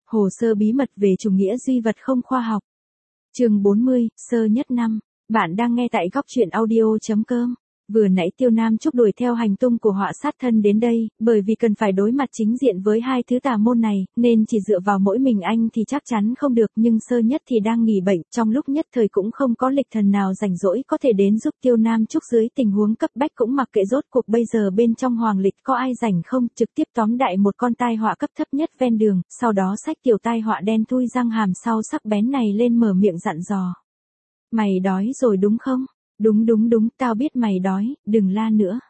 Hồ sơ bí mật về chủ nghĩa duy vật không khoa học. Chương 40, sơ nhất năm. Bạn đang nghe tại góc truyện audio.com. Vừa nãy Tiêu Nam Trúc đuổi theo hành tung của họa sát thân đến đây, bởi vì cần phải đối mặt chính diện với hai thứ tà môn này, nên chỉ dựa vào mỗi mình anh thì chắc chắn không được, nhưng sơ nhất thì đang nghỉ bệnh, trong lúc nhất thời cũng không có lịch thần nào rảnh rỗi có thể đến giúp Tiêu Nam Trúc dưới tình huống cấp bách, cũng mặc kệ rốt cuộc bây giờ bên trong hoàng lịch có ai rảnh không, trực tiếp tóm đại một con tai họa cấp thấp nhất ven đường, sau đó xách tiểu tai họa đen thui răng hàm sau sắc bén này lên mở miệng dặn dò. Mày đói rồi đúng không? Đúng, tao biết mày đói, đừng la nữa.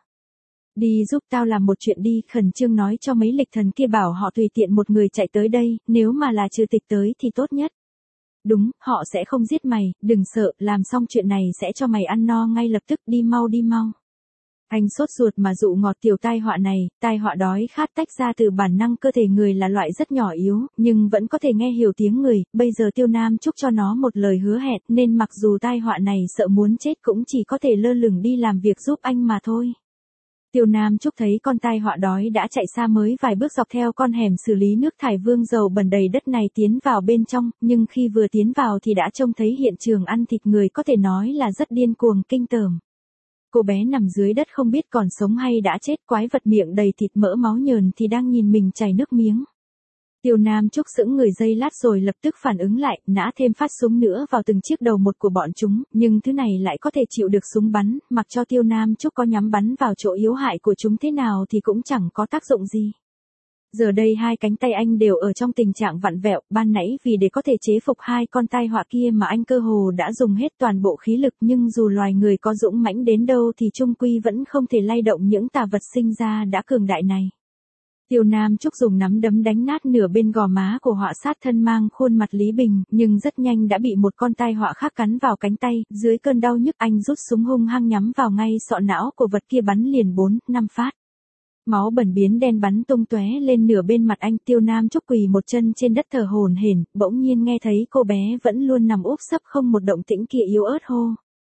Đi giúp tao làm một chuyện đi, khẩn trương nói cho mấy lịch thần kia bảo họ tùy tiện một người chạy tới đây, nếu mà là trừ tịch tới thì tốt nhất. Đúng, họ sẽ không giết mày, đừng sợ, làm xong chuyện này sẽ cho mày ăn no ngay lập tức, đi mau. Anh sốt ruột mà dụ ngọt tiểu tai họa này, tai họa đói khát tách ra từ bản năng cơ thể người là loại rất nhỏ yếu, nhưng vẫn có thể nghe hiểu tiếng người, bây giờ Tiêu Nam Trúc cho nó một lời hứa hẹn nên mặc dù tai họa này sợ muốn chết cũng chỉ có thể lơ lửng đi làm việc giúp anh mà thôi. Tiêu Nam Trúc thấy con tai họa đói đã chạy xa mới vài bước dọc theo con hẻm xử lý nước thải vương dầu bẩn đầy đất này tiến vào bên trong, nhưng khi vừa tiến vào thì đã trông thấy hiện trường ăn thịt người, có thể nói là rất điên cuồng kinh tởm. Cô bé nằm dưới đất không biết còn sống hay đã chết, quái vật miệng đầy thịt mỡ máu nhờn thì đang nhìn mình chảy nước miếng. Tiêu Nam Trúc sững người giây lát rồi lập tức phản ứng lại, nã thêm phát súng nữa vào từng chiếc đầu một của bọn chúng, nhưng thứ này lại có thể chịu được súng bắn, mặc cho Tiêu Nam Trúc có nhắm bắn vào chỗ yếu hại của chúng thế nào thì cũng chẳng có tác dụng gì. Giờ đây hai cánh tay anh đều ở trong tình trạng vặn vẹo, ban nãy vì để có thể chế phục hai con tai họa kia mà anh cơ hồ đã dùng hết toàn bộ khí lực, nhưng dù loài người có dũng mãnh đến đâu thì chung quy vẫn không thể lay động những tà vật sinh ra đã cường đại này. Tiêu Nam Trúc dùng nắm đấm đánh nát nửa bên gò má của họa sát thân mang khuôn mặt Lý Bình, nhưng rất nhanh đã bị một con tai họa khác cắn vào cánh tay, dưới cơn đau nhức anh rút súng hung hăng nhắm vào ngay sọ não của vật kia bắn liền 4-5 phát. Máu bẩn biến đen bắn tung tóe lên nửa bên mặt anh. Tiêu Nam Trúc quỳ một chân trên đất thở hổn hển, bỗng nhiên nghe thấy cô bé vẫn luôn nằm úp sấp không một động tĩnh kia yếu ớt hô.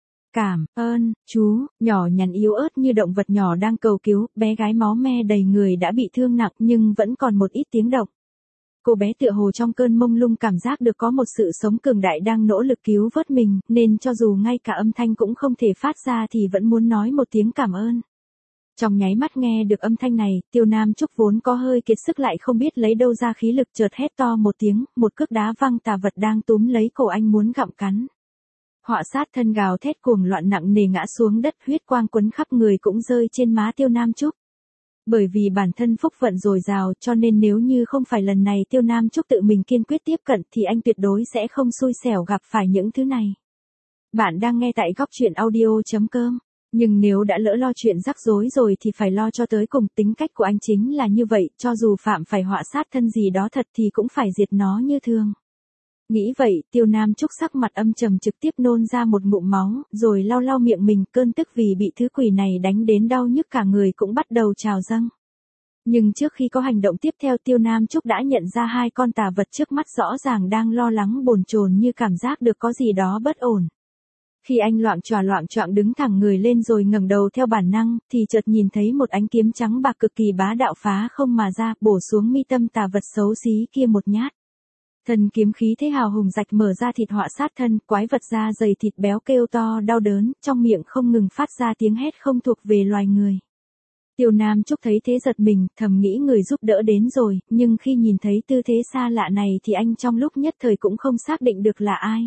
Cảm ơn, chú, nhỏ nhắn yếu ớt như động vật nhỏ đang cầu cứu, bé gái máu me đầy người đã bị thương nặng nhưng vẫn còn một ít tiếng động. Cô bé tựa hồ trong cơn mông lung cảm giác được có một sự sống cường đại đang nỗ lực cứu vớt mình, nên cho dù ngay cả âm thanh cũng không thể phát ra thì vẫn muốn nói một tiếng cảm ơn. Trong nháy mắt nghe được âm thanh này, Tiêu Nam Trúc vốn có hơi kiệt sức lại không biết lấy đâu ra khí lực, chợt hét to một tiếng, một cước đá văng tà vật đang túm lấy cổ anh muốn gặm cắn. Họa sát thân gào thét cuồng loạn nặng nề ngã xuống đất, huyết quang quấn khắp người cũng rơi trên má Tiêu Nam Trúc. Bởi vì bản thân phúc vận dồi dào cho nên nếu như không phải lần này Tiêu Nam Trúc tự mình kiên quyết tiếp cận thì anh tuyệt đối sẽ không xui xẻo gặp phải những thứ này. Bạn đang nghe tại góc truyện audio.com. Nhưng nếu đã lỡ lo chuyện rắc rối rồi thì phải lo cho tới cùng, tính cách của anh chính là như vậy, cho dù phạm phải họa sát thân gì đó thật thì cũng phải diệt nó như thường. Nghĩ vậy, Tiêu Nam Trúc sắc mặt âm trầm trực tiếp nôn ra một ngụm máu, rồi lau miệng mình, cơn tức vì bị thứ quỷ này đánh đến đau nhức cả người cũng bắt đầu trào dâng. Nhưng trước khi có hành động tiếp theo, Tiêu Nam Trúc đã nhận ra hai con tà vật trước mắt rõ ràng đang lo lắng bồn chồn như cảm giác được có gì đó bất ổn. Khi anh loạng choạng đứng thẳng người lên rồi ngẩng đầu theo bản năng, thì chợt nhìn thấy một ánh kiếm trắng bạc cực kỳ bá đạo phá không mà ra, bổ xuống mi tâm tà vật xấu xí kia một nhát. Thần kiếm khí thế hào hùng rạch mở ra thịt họa sát thân, quái vật da dày thịt béo kêu to đau đớn, trong miệng không ngừng phát ra tiếng hét không thuộc về loài người. Tiêu Nam Trúc thấy thế giật mình, thầm nghĩ người giúp đỡ đến rồi, nhưng khi nhìn thấy tư thế xa lạ này thì anh trong lúc nhất thời cũng không xác định được là ai.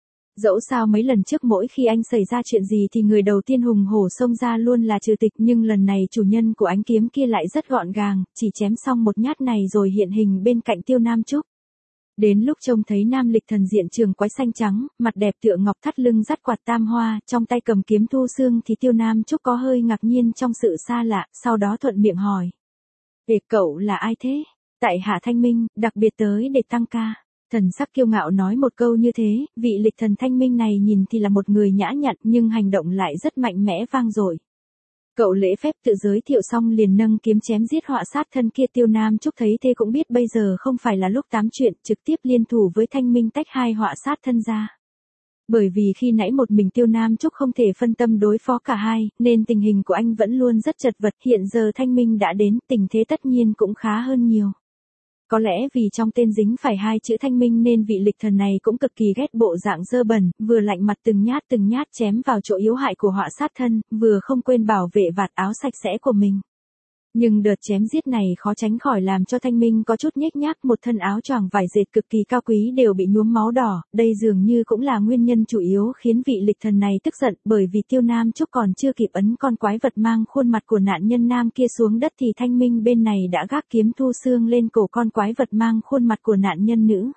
Dẫu sao mấy lần trước mỗi khi anh xảy ra chuyện gì thì người đầu tiên hùng hổ xông ra luôn là Trừ Tịch, nhưng lần này chủ nhân của ánh kiếm kia lại rất gọn gàng, chỉ chém xong một nhát này rồi hiện hình bên cạnh Tiêu Nam Trúc. Đến lúc trông thấy nam lịch thần diện trường quái xanh trắng, mặt đẹp tựa ngọc thắt lưng dắt quạt tam hoa, trong tay cầm kiếm thu xương thì Tiêu Nam Trúc có hơi ngạc nhiên trong sự xa lạ, sau đó thuận miệng hỏi. Cậu là ai thế? Tại hạ Thanh Minh, đặc biệt tới để tăng ca. Thần sắc kiêu ngạo nói một câu như thế, vị lịch thần Thanh Minh này nhìn thì là một người nhã nhặn nhưng hành động lại rất mạnh mẽ vang dội. Cậu lễ phép tự giới thiệu xong liền nâng kiếm chém giết họa sát thân kia. Tiêu Nam Trúc thấy thế cũng biết bây giờ không phải là lúc tám chuyện, trực tiếp liên thủ với Thanh Minh tách hai họa sát thân ra. Bởi vì khi nãy một mình Tiêu Nam Trúc không thể phân tâm đối phó cả hai, nên tình hình của anh vẫn luôn rất chật vật, hiện giờ Thanh Minh đã đến, tình thế tất nhiên cũng khá hơn nhiều. Có lẽ vì trong tên dính phải hai chữ thanh minh nên vị lịch thần này cũng cực kỳ ghét bộ dạng dơ bẩn, vừa lạnh mặt từng nhát chém vào chỗ yếu hại của họa sát thân, vừa không quên bảo vệ vạt áo sạch sẽ của mình. Nhưng đợt chém giết này khó tránh khỏi làm cho Thanh Minh có chút nhếch nhác, một thân áo choàng vải dệt cực kỳ cao quý đều bị nhuốm máu đỏ, đây dường như cũng là nguyên nhân chủ yếu khiến vị lịch thần này tức giận, bởi vì Tiêu Nam Trúc còn chưa kịp ấn con quái vật mang khuôn mặt của nạn nhân nam kia xuống đất thì Thanh Minh bên này đã gác kiếm thu xương lên cổ con quái vật mang khuôn mặt của nạn nhân nữ.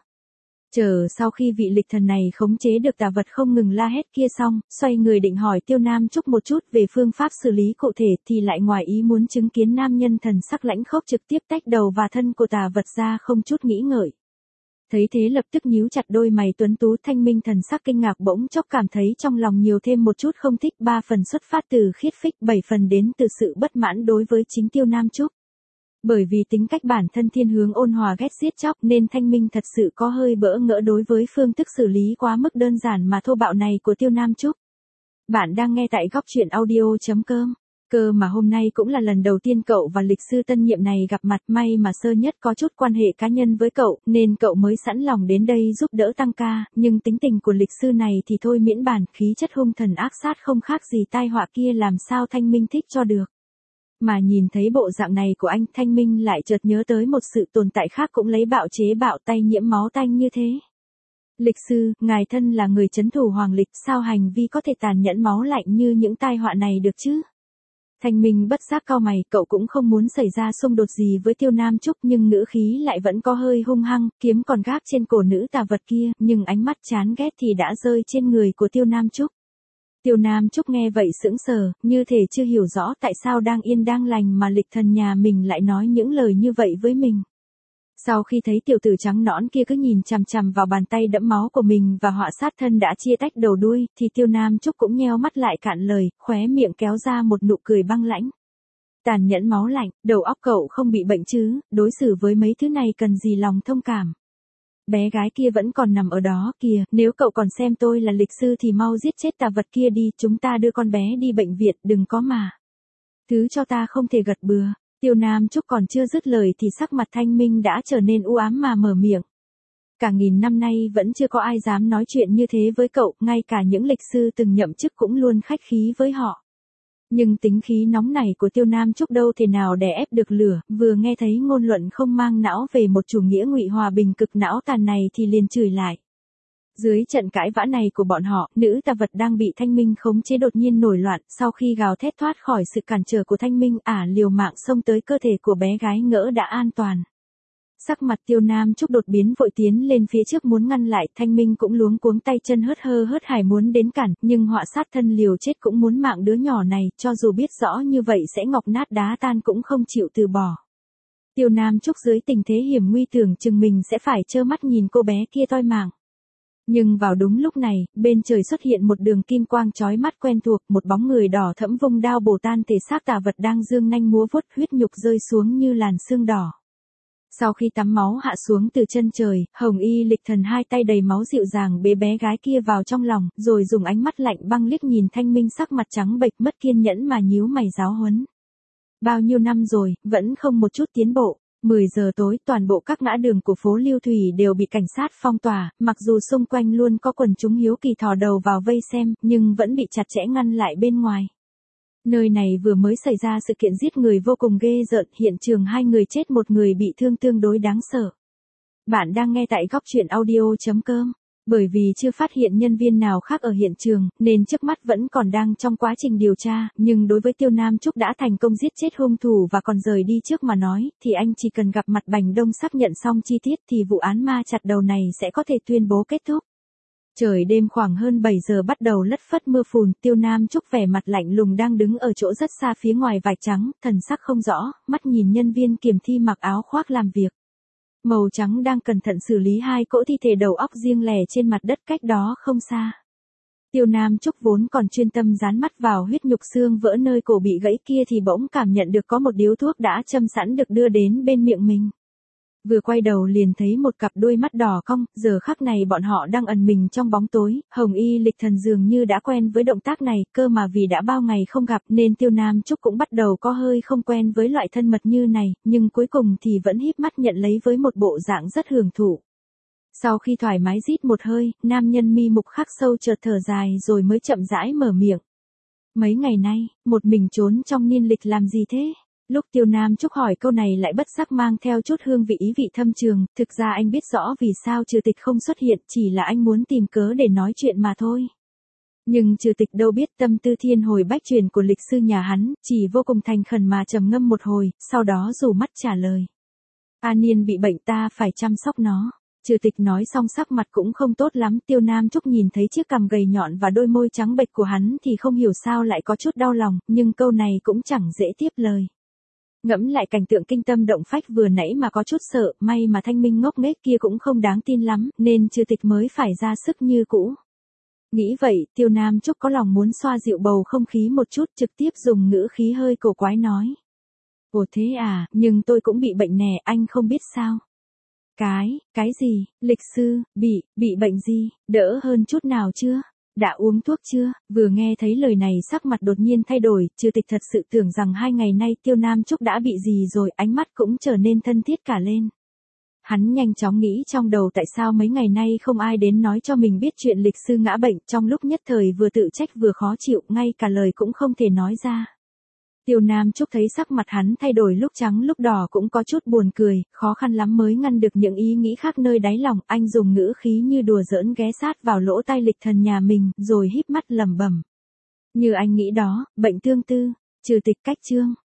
Chờ sau khi vị lịch thần này khống chế được tà vật không ngừng la hét kia xong, xoay người định hỏi Tiêu Nam Trúc một chút về phương pháp xử lý cụ thể thì lại ngoài ý muốn chứng kiến nam nhân thần sắc lãnh khốc trực tiếp tách đầu và thân của tà vật ra không chút nghĩ ngợi. Thấy thế lập tức nhíu chặt đôi mày tuấn tú. Thanh Minh thần sắc kinh ngạc, bỗng chốc cảm thấy trong lòng nhiều thêm một chút không thích, 3 phần xuất phát từ khiết phích, 7 phần đến từ sự bất mãn đối với chính Tiêu Nam Trúc. Bởi vì tính cách bản thân thiên hướng ôn hòa ghét giết chóc nên Thanh Minh thật sự có hơi bỡ ngỡ đối với phương thức xử lý quá mức đơn giản mà thô bạo này của Tiêu Nam Trúc. Bạn đang nghe tại góc truyện audio.com. Cơ mà hôm nay cũng là lần đầu tiên cậu và lịch sư tân nhiệm này gặp mặt, may mà Sơ Nhất có chút quan hệ cá nhân với cậu nên cậu mới sẵn lòng đến đây giúp đỡ tăng ca, nhưng tính tình của lịch sư này thì thôi miễn bàn, khí chất hung thần ác sát không khác gì tai họa kia, làm sao Thanh Minh thích cho được. Mà nhìn thấy bộ dạng này của anh, Thanh Minh lại chợt nhớ tới một sự tồn tại khác cũng lấy bạo chế bạo tay nhiễm máu tanh như thế. Lịch sư, ngài thân là người trấn thủ hoàng lịch, sao hành vi có thể tàn nhẫn máu lạnh như những tai họa này được chứ? Thanh Minh bất giác cau mày, cậu cũng không muốn xảy ra xung đột gì với Tiêu Nam Trúc nhưng ngữ khí lại vẫn có hơi hung hăng, kiếm còn gác trên cổ nữ tà vật kia, nhưng ánh mắt chán ghét thì đã rơi trên người của Tiêu Nam Trúc. Tiêu Nam Trúc nghe vậy sững sờ, như thể chưa hiểu rõ tại sao đang yên đang lành mà lịch thần nhà mình lại nói những lời như vậy với mình. Sau khi thấy tiểu tử trắng nõn kia cứ nhìn chằm chằm vào bàn tay đẫm máu của mình và họa sát thân đã chia tách đầu đuôi, thì Tiêu Nam Trúc cũng nheo mắt lại cạn lời, khóe miệng kéo ra một nụ cười băng lãnh. Tàn nhẫn máu lạnh, đầu óc cậu không bị bệnh chứ, đối xử với mấy thứ này cần gì lòng thông cảm. Bé gái kia vẫn còn nằm ở đó kìa, nếu cậu còn xem tôi là lịch sư thì mau giết chết tà vật kia đi, chúng ta đưa con bé đi bệnh viện, đừng có mà. Thứ cho ta không thể gật bừa. Tiêu Nam Trúc còn chưa dứt lời thì sắc mặt Thanh Minh đã trở nên u ám mà mở miệng. Cả nghìn năm nay vẫn chưa có ai dám nói chuyện như thế với cậu, ngay cả những lịch sư từng nhậm chức cũng luôn khách khí với họ. Nhưng tính khí nóng này của Tiêu Nam Trúc đâu thể nào đè ép được lửa, vừa nghe thấy ngôn luận không mang não về một chủ nghĩa ngụy hòa bình cực não tàn này thì liền chửi lại. Dưới trận cãi vã này của bọn họ, nữ tà vật đang bị Thanh Minh khống chế đột nhiên nổi loạn, sau khi gào thét thoát khỏi sự cản trở của Thanh Minh, liều mạng xông tới cơ thể của bé gái ngỡ đã an toàn. Sắc mặt Tiêu Nam Trúc đột biến, vội tiến lên phía trước muốn ngăn lại, Thanh Minh cũng luống cuống tay chân hớt hải muốn đến cản, nhưng họa sát thân liều chết cũng muốn mạng đứa nhỏ này, cho dù biết rõ như vậy sẽ ngọc nát đá tan cũng không chịu từ bỏ. Tiêu Nam Trúc dưới tình thế hiểm nguy tưởng chừng mình sẽ phải trơ mắt nhìn cô bé kia toi mạng. Nhưng vào đúng lúc này, bên trời xuất hiện một đường kim quang chói mắt quen thuộc, một bóng người đỏ thẫm vung đao bổ tan thể xác tà vật đang dương nanh múa vuốt, huyết nhục rơi xuống như làn sương đỏ. Sau khi tắm máu hạ xuống từ chân trời, Hồng Y lịch thần hai tay đầy máu dịu dàng bế bé gái kia vào trong lòng, rồi dùng ánh mắt lạnh băng liếc nhìn Thanh Minh sắc mặt trắng bệch mất kiên nhẫn mà nhíu mày giáo huấn. Bao nhiêu năm rồi, vẫn không một chút tiến bộ. 10 giờ tối, toàn bộ các ngã đường của phố Lưu Thủy đều bị cảnh sát phong tỏa, mặc dù xung quanh luôn có quần chúng hiếu kỳ thò đầu vào vây xem, nhưng vẫn bị chặt chẽ ngăn lại bên ngoài. Nơi này vừa mới xảy ra sự kiện giết người vô cùng ghê rợn, hiện trường 2 người chết 1 người bị thương tương đối đáng sợ. Bạn đang nghe tại góc truyện audio.com. Bởi vì chưa phát hiện nhân viên nào khác ở hiện trường, nên trước mắt vẫn còn đang trong quá trình điều tra, nhưng đối với Tiêu Nam Trúc đã thành công giết chết hung thủ và còn rời đi trước mà nói, thì anh chỉ cần gặp mặt Bành Đông xác nhận xong chi tiết thì vụ án ma chặt đầu này sẽ có thể tuyên bố kết thúc. Trời đêm khoảng hơn 7 giờ bắt đầu lất phất mưa phùn, Tiêu Nam Trúc vẻ mặt lạnh lùng đang đứng ở chỗ rất xa phía ngoài vải trắng, thần sắc không rõ, mắt nhìn nhân viên kiểm thi mặc áo khoác làm việc. Màu trắng đang cẩn thận xử lý 2 cỗ thi thể đầu óc riêng lẻ trên mặt đất cách đó không xa. Tiêu Nam Trúc vốn còn chuyên tâm dán mắt vào huyết nhục xương vỡ nơi cổ bị gãy kia thì bỗng cảm nhận được có một điếu thuốc đã châm sẵn được đưa đến bên miệng mình. Vừa quay đầu liền thấy một cặp đôi mắt đỏ cong, giờ khắc này bọn họ đang ẩn mình trong bóng tối, Hồng Y Lịch Thần dường như đã quen với động tác này, cơ mà vì đã bao ngày không gặp nên Tiêu Nam Trúc cũng bắt đầu có hơi không quen với loại thân mật như này, nhưng cuối cùng thì vẫn híp mắt nhận lấy với một bộ dạng rất hưởng thụ. Sau khi thoải mái rít một hơi, nam nhân mi mục khắc sâu chợt thở dài rồi mới chậm rãi mở miệng. Mấy ngày nay, một mình trốn trong niên lịch làm gì thế? Lúc Tiêu Nam Trúc hỏi câu này lại bất giác mang theo chút hương vị ý vị thâm trường, thực ra anh biết rõ vì sao Trừ Tịch không xuất hiện, chỉ là anh muốn tìm cớ để nói chuyện mà thôi. Nhưng Trừ Tịch đâu biết tâm tư thiên hồi bách truyền của lịch sư nhà hắn, chỉ vô cùng thành khẩn mà trầm ngâm một hồi, sau đó rủ mắt trả lời. A Niên bị bệnh ta phải chăm sóc nó. Trừ Tịch nói xong sắc mặt cũng không tốt lắm, Tiêu Nam Trúc nhìn thấy chiếc cằm gầy nhọn và đôi môi trắng bệch của hắn thì không hiểu sao lại có chút đau lòng, nhưng câu này cũng chẳng dễ tiếp lời. Ngẫm lại cảnh tượng kinh tâm động phách vừa nãy mà có chút sợ, may mà Thanh Minh ngốc nghếch kia cũng không đáng tin lắm, nên Trừ Tịch mới phải ra sức như cũ. Nghĩ vậy, Tiêu Nam Trúc có lòng muốn xoa dịu bầu không khí một chút, trực tiếp dùng ngữ khí hơi cổ quái nói. Ồ thế à, nhưng tôi cũng bị bệnh nè, anh không biết sao. Cái gì, lịch sư, bị bệnh gì, đỡ hơn chút nào chưa? Đã uống thuốc chưa? Vừa nghe thấy lời này sắc mặt đột nhiên thay đổi, Trừ Tịch thật sự tưởng rằng 2 ngày nay Tiêu Nam Trúc đã bị gì rồi, ánh mắt cũng trở nên thân thiết cả lên. Hắn nhanh chóng nghĩ trong đầu tại sao mấy ngày nay không ai đến nói cho mình biết chuyện lịch sư ngã bệnh, trong lúc nhất thời vừa tự trách vừa khó chịu, ngay cả lời cũng không thể nói ra. Tiêu Nam Trúc thấy sắc mặt hắn thay đổi lúc trắng lúc đỏ cũng có chút buồn cười, khó khăn lắm mới ngăn được những ý nghĩ khác nơi đáy lòng, anh dùng ngữ khí như đùa giỡn ghé sát vào lỗ tai Lịch Thần nhà mình, rồi híp mắt lẩm bẩm. Như anh nghĩ đó, bệnh tương tư, Trừ Tịch cách chương.